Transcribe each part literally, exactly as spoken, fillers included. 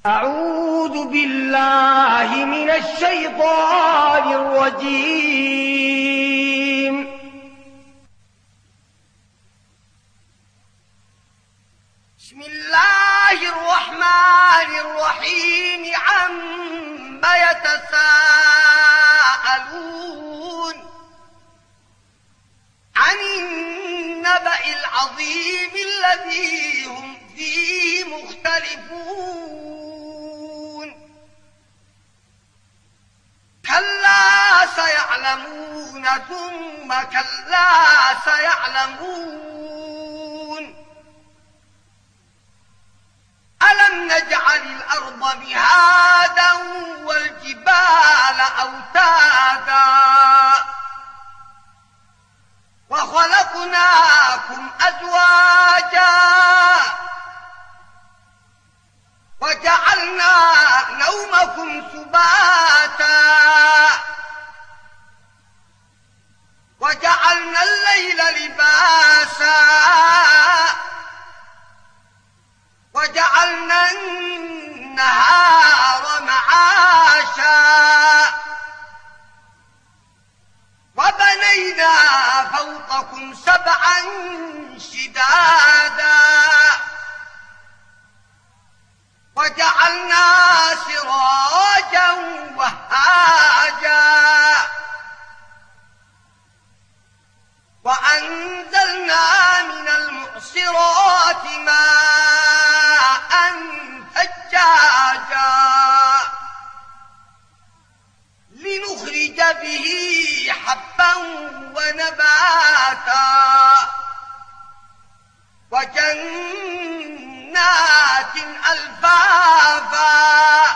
أعوذ بالله من الشيطان الرجيم. بسم الله الرحمن الرحيم. عما يتساءلون عن النبأ العظيم الذي هم فيه مختلفون. كلا سيعلمون ثم كلا سيعلمون. ألم نجعل الأرض مهادا والجبال أوتادا وخلقناكم أزواجا وجعلنا نومكم سباتا وجعلنا الليل لباسا وجعلنا النهار معاشا وبنينا فوقكم سبعا شدادا وجعلنا سراجا وهاجا وأنزلنا من المعصرات ماء ثجاجا لنخرج به حبا ونباتا وجنات ألفافا.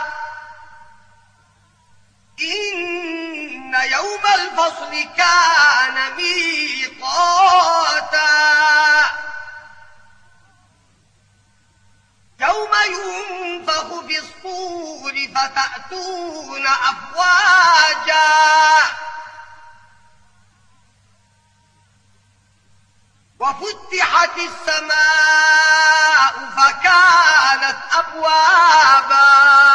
إن يوم الفصل كان ميقاتا يوم ينفخ في الصور فتأتون أفواجا وفتحت السماء فكانت أبوابا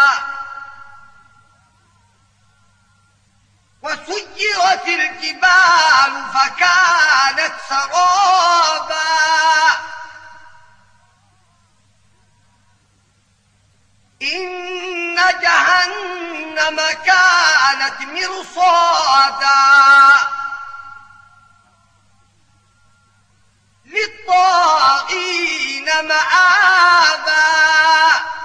وسيرت الجبال فكانت سرابا إن جهنم كانت مرصادا للطاغين مآبا